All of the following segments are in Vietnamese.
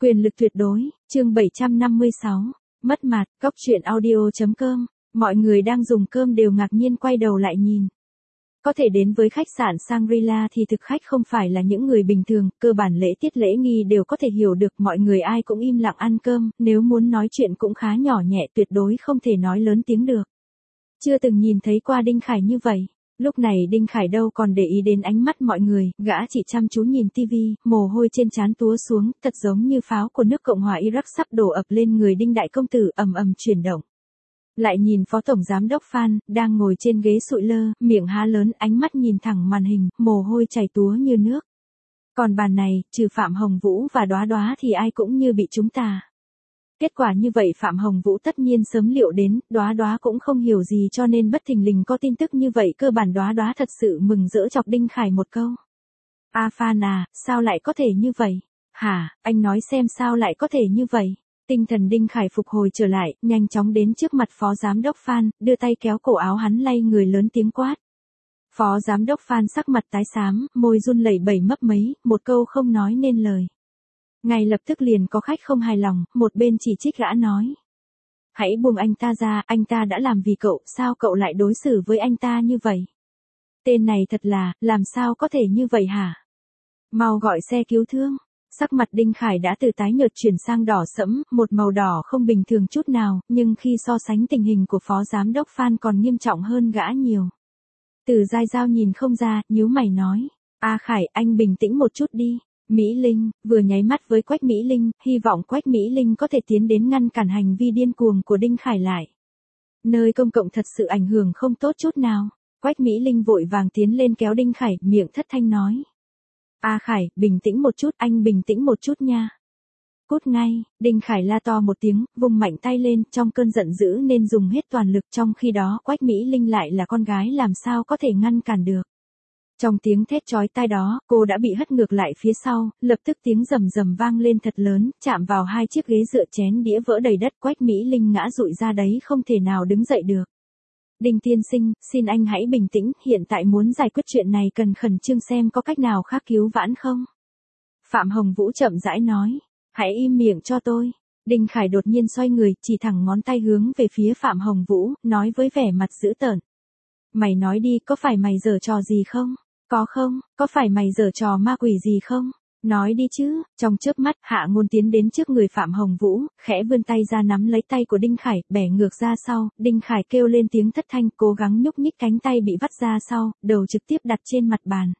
Quyền lực tuyệt đối, chương 756, mất mặt, góc truyện audio.com, mọi người đang dùng cơm đều ngạc nhiên quay đầu lại nhìn. Có thể đến với khách sạn Shangri-La thì thực khách không phải là những người bình thường, cơ bản lễ tiết lễ nghi đều có thể hiểu được, mọi người ai cũng im lặng ăn cơm, nếu muốn nói chuyện cũng khá nhỏ nhẹ, tuyệt đối không thể nói lớn tiếng được. Chưa từng nhìn thấy qua Đinh Khải như vậy. Lúc này Đinh Khải đâu còn để ý đến ánh mắt mọi người, gã chỉ chăm chú nhìn tivi, mồ hôi trên trán túa xuống, thật giống như pháo của nước Cộng hòa Iraq sắp đổ ập lên người Đinh đại công tử, ầm ầm chuyển động. Lại nhìn phó tổng giám đốc Phan, đang ngồi trên ghế sụi lơ, miệng há lớn, ánh mắt nhìn thẳng màn hình, mồ hôi chảy túa như nước. Còn bàn này, trừ Phạm Hồng Vũ và Đóa Đóa thì ai cũng như bị trúng tà. Kết quả như vậy Phạm Hồng Vũ tất nhiên sớm liệu đến, Đóa Đóa cũng không hiểu gì cho nên bất thình lình có tin tức như vậy, cơ bản Đóa Đóa thật sự mừng rỡ chọc Đinh Khải một câu. A Phan à, sao lại có thể như vậy? Hả, anh nói xem sao lại có thể như vậy? Tinh thần Đinh Khải phục hồi trở lại, nhanh chóng đến trước mặt phó giám đốc Phan, đưa tay kéo cổ áo hắn lay người lớn tiếng quát. Phó giám đốc Phan sắc mặt tái xám, môi run lẩy bẩy mấp máy, một câu không nói nên lời. Ngay lập tức liền có khách không hài lòng, một bên chỉ trích gã nói. Hãy buông anh ta ra, anh ta đã làm vì cậu, sao cậu lại đối xử với anh ta như vậy? Tên này thật là, làm sao có thể như vậy hả? Mau gọi xe cứu thương. Sắc mặt Đinh Khải đã từ tái nhợt chuyển sang đỏ sẫm, một màu đỏ không bình thường chút nào, nhưng khi so sánh tình hình của phó giám đốc Phan còn nghiêm trọng hơn gã nhiều. Từ Giai Giao nhìn không ra, nhíu mày nói. A Khải, anh bình tĩnh một chút đi. Mỹ Linh, vừa nháy mắt với Quách Mỹ Linh, hy vọng Quách Mỹ Linh có thể tiến đến ngăn cản hành vi điên cuồng của Đinh Khải lại. Nơi công cộng thật sự ảnh hưởng không tốt chút nào. Quách Mỹ Linh vội vàng tiến lên kéo Đinh Khải, miệng thất thanh nói. A Khải, bình tĩnh một chút, anh bình tĩnh một chút nha. Cút ngay, Đinh Khải la to một tiếng, vung mạnh tay lên, trong cơn giận dữ nên dùng hết toàn lực, trong khi đó Quách Mỹ Linh lại là con gái làm sao có thể ngăn cản được. Trong tiếng thét chói tai đó, cô đã bị hất ngược lại phía sau, lập tức tiếng rầm rầm vang lên thật lớn, chạm vào hai chiếc ghế dựa, chén đĩa vỡ đầy đất, Quách Mỹ Linh ngã rụi ra đấy không thể nào đứng dậy được. Đinh tiên sinh, xin anh hãy bình tĩnh, hiện tại muốn giải quyết chuyện này cần khẩn trương xem có cách nào khác cứu vãn không? Phạm Hồng Vũ chậm rãi nói, hãy im miệng cho tôi. Đinh Khải đột nhiên xoay người, chỉ thẳng ngón tay hướng về phía Phạm Hồng Vũ, nói với vẻ mặt dữ tợn. Mày nói đi, có phải mày giở trò gì không? Có không, có phải mày giở trò ma quỷ gì không? Nói đi chứ. Trong chớp mắt, Hạ Ngôn tiến đến trước người Phạm Hồng Vũ, khẽ vươn tay ra nắm lấy tay của Đinh Khải, bẻ ngược ra sau, Đinh Khải kêu lên tiếng thất thanh, cố gắng nhúc nhích cánh tay bị vắt ra sau, đầu trực tiếp đặt trên mặt bàn.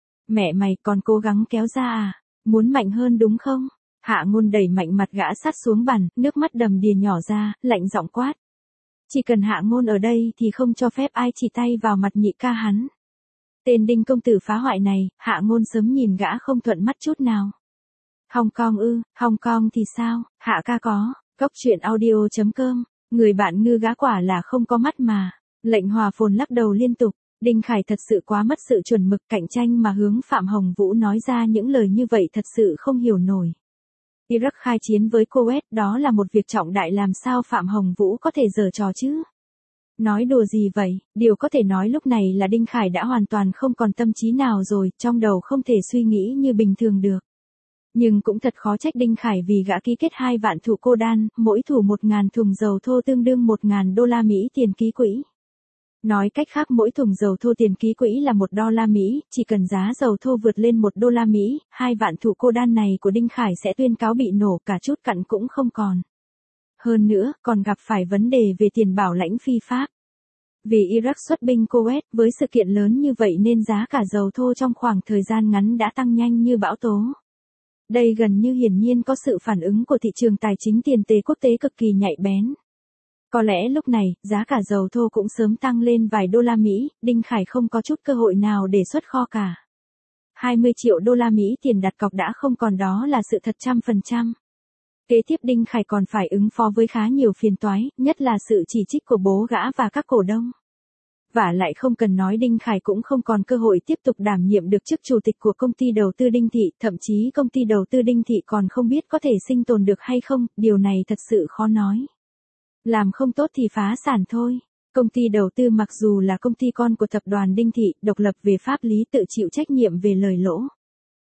Mẹ mày còn cố gắng kéo ra à? Muốn mạnh hơn đúng không? Hạ Ngôn đẩy mạnh mặt gã sát xuống bàn, nước mắt đầm đìa nhỏ ra, lạnh giọng quát. Chỉ cần Hạ Ngôn ở đây thì không cho phép ai chỉ tay vào mặt nhị ca hắn. Tên Đinh công tử phá hoại này, Hạ Ngôn sớm nhìn gã không thuận mắt chút nào. Hong Kong ư, Hong Kong thì sao, Hạ ca có, góc truyện audio.com, người bạn ngư gã quả là không có mắt mà. Lệnh Hòa Phồn lắc đầu liên tục, Đinh Khải thật sự quá mất sự chuẩn mực, cạnh tranh mà hướng Phạm Hồng Vũ nói ra những lời như vậy thật sự không hiểu nổi. Iraq khai chiến với Kuwait, đó là một việc trọng đại, làm sao Phạm Hồng Vũ có thể giở trò chứ? Nói đùa gì vậy, điều có thể nói lúc này là Đinh Khải đã hoàn toàn không còn tâm trí nào rồi, trong đầu không thể suy nghĩ như bình thường được. Nhưng cũng thật khó trách Đinh Khải vì gã ký kết 2 vạn thủ cô đan, mỗi thủ 1.000 thùng dầu thô tương đương 1.000 đô la Mỹ tiền ký quỹ. Nói cách khác mỗi thùng dầu thô tiền ký quỹ là 1 đô la Mỹ, chỉ cần giá dầu thô vượt lên 1 đô la Mỹ, 2 vạn thủ cô đan này của Đinh Khải sẽ tuyên cáo bị nổ, cả chút cặn cũng không còn. Hơn nữa, còn gặp phải vấn đề về tiền bảo lãnh phi pháp. Vì Iraq xuất binh Kuwait, với sự kiện lớn như vậy nên giá cả dầu thô trong khoảng thời gian ngắn đã tăng nhanh như bão tố. Đây gần như hiển nhiên có sự phản ứng của thị trường tài chính tiền tệ quốc tế cực kỳ nhạy bén. Có lẽ lúc này, giá cả dầu thô cũng sớm tăng lên vài đô la Mỹ, Đinh Khải không có chút cơ hội nào để xuất kho cả. 20 triệu đô la Mỹ tiền đặt cọc đã không còn, đó là sự thật 100%. Kế tiếp Đinh Khải còn phải ứng phó với khá nhiều phiền toái, nhất là sự chỉ trích của bố gã và các cổ đông. Vả lại không cần nói, Đinh Khải cũng không còn cơ hội tiếp tục đảm nhiệm được chức chủ tịch của công ty đầu tư Đinh Thị, thậm chí công ty đầu tư Đinh Thị còn không biết có thể sinh tồn được hay không, điều này thật sự khó nói. Làm không tốt thì phá sản thôi. Công ty đầu tư mặc dù là công ty con của tập đoàn Đinh Thị, độc lập về pháp lý, tự chịu trách nhiệm về lời lỗ.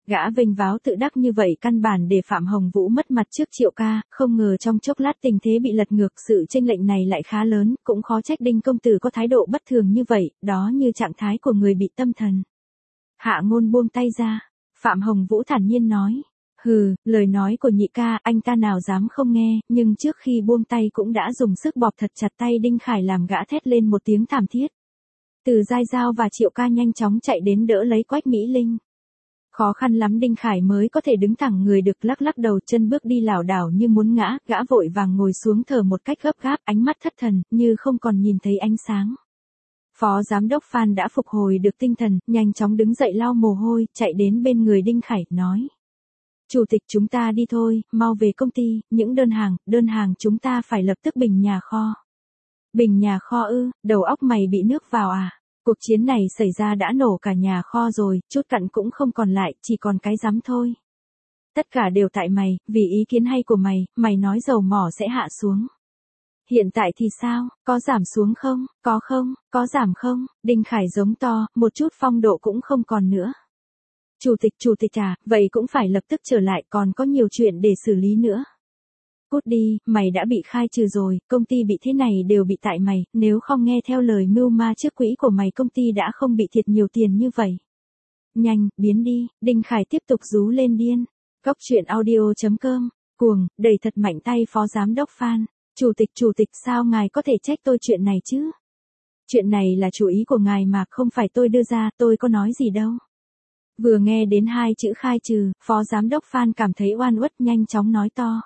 Gã vênh váo tự đắc như vậy căn bản để Phạm Hồng Vũ mất mặt trước Triệu ca, không ngờ trong chốc lát tình thế bị lật ngược, sự chênh lệch này lại khá lớn, cũng khó trách Đinh công tử có thái độ bất thường như vậy, đó như trạng thái của người bị tâm thần. Hạ Ngôn buông tay ra, Phạm Hồng Vũ thản nhiên nói, hừ, lời nói của nhị ca anh ta nào dám không nghe, nhưng trước khi buông tay cũng đã dùng sức bóp thật chặt tay Đinh Khải làm gã thét lên một tiếng thảm thiết. Từ Giai Giao và Triệu ca nhanh chóng chạy đến đỡ lấy Quách Mỹ Linh. Khó khăn lắm Đinh Khải mới có thể đứng thẳng người được, lắc lắc đầu chân bước đi lảo đảo như muốn ngã, gã vội vàng ngồi xuống thở một cách gấp gáp, ánh mắt thất thần, như không còn nhìn thấy ánh sáng. Phó giám đốc Phan đã phục hồi được tinh thần, nhanh chóng đứng dậy lau mồ hôi, chạy đến bên người Đinh Khải, nói. Chủ tịch chúng ta đi thôi, mau về công ty, những đơn hàng chúng ta phải lập tức bình nhà kho. Bình nhà kho ư, đầu óc mày bị nước vào à? Cuộc chiến này xảy ra đã nổ cả nhà kho rồi, chút cặn cũng không còn lại, chỉ còn cái rắm thôi. Tất cả đều tại mày, vì ý kiến hay của mày, mày nói dầu mỏ sẽ hạ xuống. Hiện tại thì sao, có giảm xuống không, có giảm không? Đinh Khải giống to, một chút phong độ cũng không còn nữa. Chủ tịch à, vậy cũng phải lập tức trở lại, còn có nhiều chuyện để xử lý nữa. Cút đi, mày đã bị khai trừ rồi, công ty bị thế này đều bị tại mày, nếu không nghe theo lời mưu ma trước quỹ của mày công ty đã không bị thiệt nhiều tiền như vậy. Nhanh, biến đi, Đinh Khải tiếp tục rú lên điên. Góc truyện audio.com, cuồng, đẩy thật mạnh tay phó giám đốc Phan. Chủ tịch sao ngài có thể trách tôi chuyện này chứ? Chuyện này là chủ ý của ngài mà không phải tôi đưa ra, tôi có nói gì đâu. Vừa nghe đến hai chữ khai trừ, phó giám đốc Phan cảm thấy oan uất nhanh chóng nói to.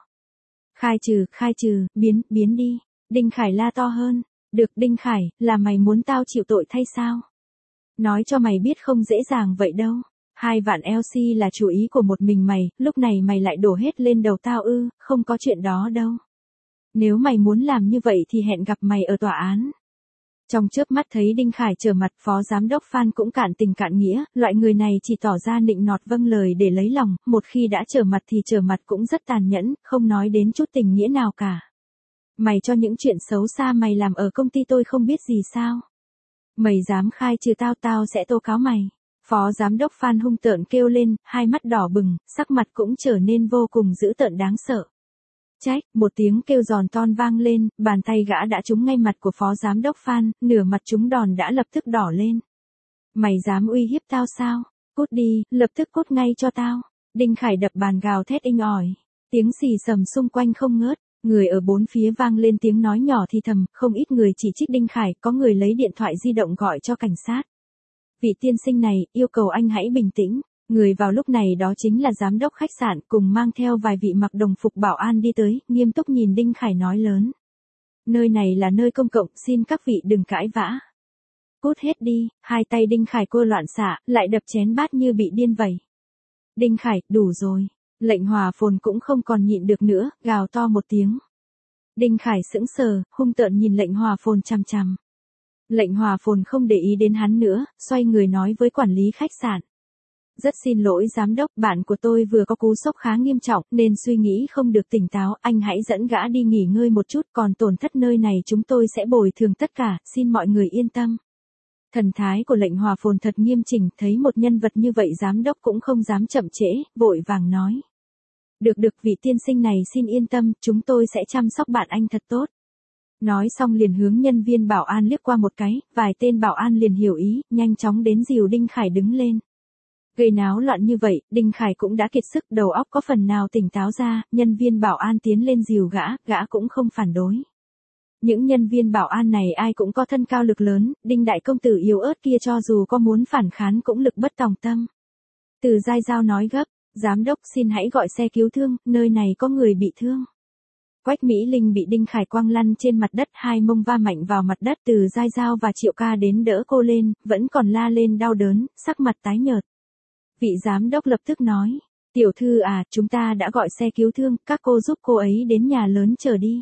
Khai trừ, biến đi. Đinh Khải la to hơn. Được Đinh Khải, là mày muốn tao chịu tội thay sao? Nói cho mày biết không dễ dàng vậy đâu. 2 vạn LC là chủ ý của một mình mày, lúc này mày lại đổ hết lên đầu tao ư, không có chuyện đó đâu. Nếu mày muốn làm như vậy thì hẹn gặp mày ở tòa án. Trong chớp mắt thấy Đinh Khải trở mặt, phó giám đốc Phan cũng cạn tình cạn nghĩa, loại người này chỉ tỏ ra nịnh nọt vâng lời để lấy lòng, một khi đã trở mặt thì trở mặt cũng rất tàn nhẫn, không nói đến chút tình nghĩa nào cả. Mày cho những chuyện xấu xa mày làm ở công ty tôi không biết gì sao? Mày dám khai trừ tao sẽ tố cáo mày. Phó giám đốc Phan hung tợn kêu lên, hai mắt đỏ bừng, sắc mặt cũng trở nên vô cùng dữ tợn đáng sợ. Trách, một tiếng kêu giòn ton vang lên, bàn tay gã đã trúng ngay mặt của phó giám đốc Phan, nửa mặt trúng đòn đã lập tức đỏ lên. Mày dám uy hiếp tao sao? Cút đi, lập tức cút ngay cho tao. Đinh Khải đập bàn gào thét inh ỏi. Tiếng xì xầm xung quanh không ngớt, người ở bốn phía vang lên tiếng nói nhỏ thì thầm, không ít người chỉ trích Đinh Khải, có người lấy điện thoại di động gọi cho cảnh sát. Vị tiên sinh này, yêu cầu anh hãy bình tĩnh. Người vào lúc này đó chính là giám đốc khách sạn cùng mang theo vài vị mặc đồng phục bảo an đi tới, nghiêm túc nhìn Đinh Khải nói lớn. Nơi này là nơi công cộng, xin các vị đừng cãi vã. Cút hết đi, hai tay Đinh Khải cô loạn xạ, lại đập chén bát như bị điên vậy. Đinh Khải, đủ rồi. Lệnh Hòa Phồn cũng không còn nhịn được nữa, gào to một tiếng. Đinh Khải sững sờ, hung tợn nhìn lệnh Hòa Phồn chằm chằm. Lệnh Hòa Phồn không để ý đến hắn nữa, xoay người nói với quản lý khách sạn. Rất xin lỗi giám đốc, bạn của tôi vừa có cú sốc khá nghiêm trọng nên suy nghĩ không được tỉnh táo, anh hãy dẫn gã đi nghỉ ngơi một chút, còn tổn thất nơi này chúng tôi sẽ bồi thường tất cả, xin mọi người yên tâm. Thần thái của lệnh Hòa Phồn thật nghiêm chỉnh, thấy một nhân vật như vậy giám đốc cũng không dám chậm trễ, vội vàng nói. Được vị tiên sinh này xin yên tâm, chúng tôi sẽ chăm sóc bạn anh thật tốt. Nói xong liền hướng nhân viên bảo an liếc qua một cái, vài tên bảo an liền hiểu ý, nhanh chóng đến dìu Đinh Khải đứng lên. Gây náo loạn như vậy, Đinh Khải cũng đã kiệt sức, đầu óc có phần nào tỉnh táo ra, nhân viên bảo an tiến lên dìu gã cũng không phản đối. Những nhân viên bảo an này ai cũng có thân cao lực lớn, Đinh đại công tử yếu ớt kia cho dù có muốn phản kháng cũng lực bất tòng tâm. Từ Giai Giao nói gấp, giám đốc xin hãy gọi xe cứu thương, nơi này có người bị thương. Quách Mỹ Linh bị Đinh Khải quăng lăn trên mặt đất, hai mông va mạnh vào mặt đất, Từ Giai Giao và Triệu ca đến đỡ cô lên, vẫn còn la lên đau đớn, sắc mặt tái nhợt. Vị giám đốc lập tức nói, tiểu thư à, chúng ta đã gọi xe cứu thương, các cô giúp cô ấy đến nhà lớn chờ đi.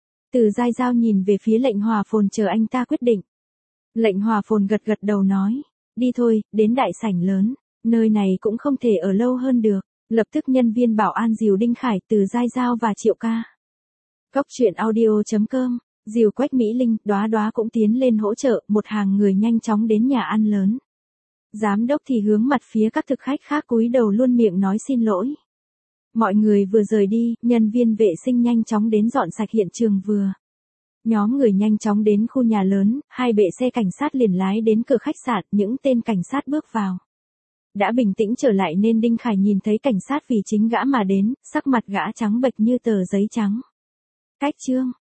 Từ Giai Giao nhìn về phía lệnh Hòa Phồn chờ anh ta quyết định. Lệnh Hòa Phồn gật đầu nói, đi thôi, đến đại sảnh lớn, nơi này cũng không thể ở lâu hơn được. Lập tức nhân viên bảo an dìu Đinh Khải, Từ Giai Giao và Triệu ca. Góc truyện audio.com, dìu Quách Mỹ Linh, Đóa cũng tiến lên hỗ trợ, một hàng người nhanh chóng đến nhà ăn lớn. Giám đốc thì hướng mặt phía các thực khách khác cúi đầu luôn miệng nói xin lỗi. Mọi người vừa rời đi, nhân viên vệ sinh nhanh chóng đến dọn sạch hiện trường vừa. Nhóm người nhanh chóng đến khu nhà lớn, hai bệ xe cảnh sát liền lái đến cửa khách sạn, những tên cảnh sát bước vào. Đã bình tĩnh trở lại nên Đinh Khải nhìn thấy cảnh sát vì chính gã mà đến, sắc mặt gã trắng bệch như tờ giấy trắng. Cách chương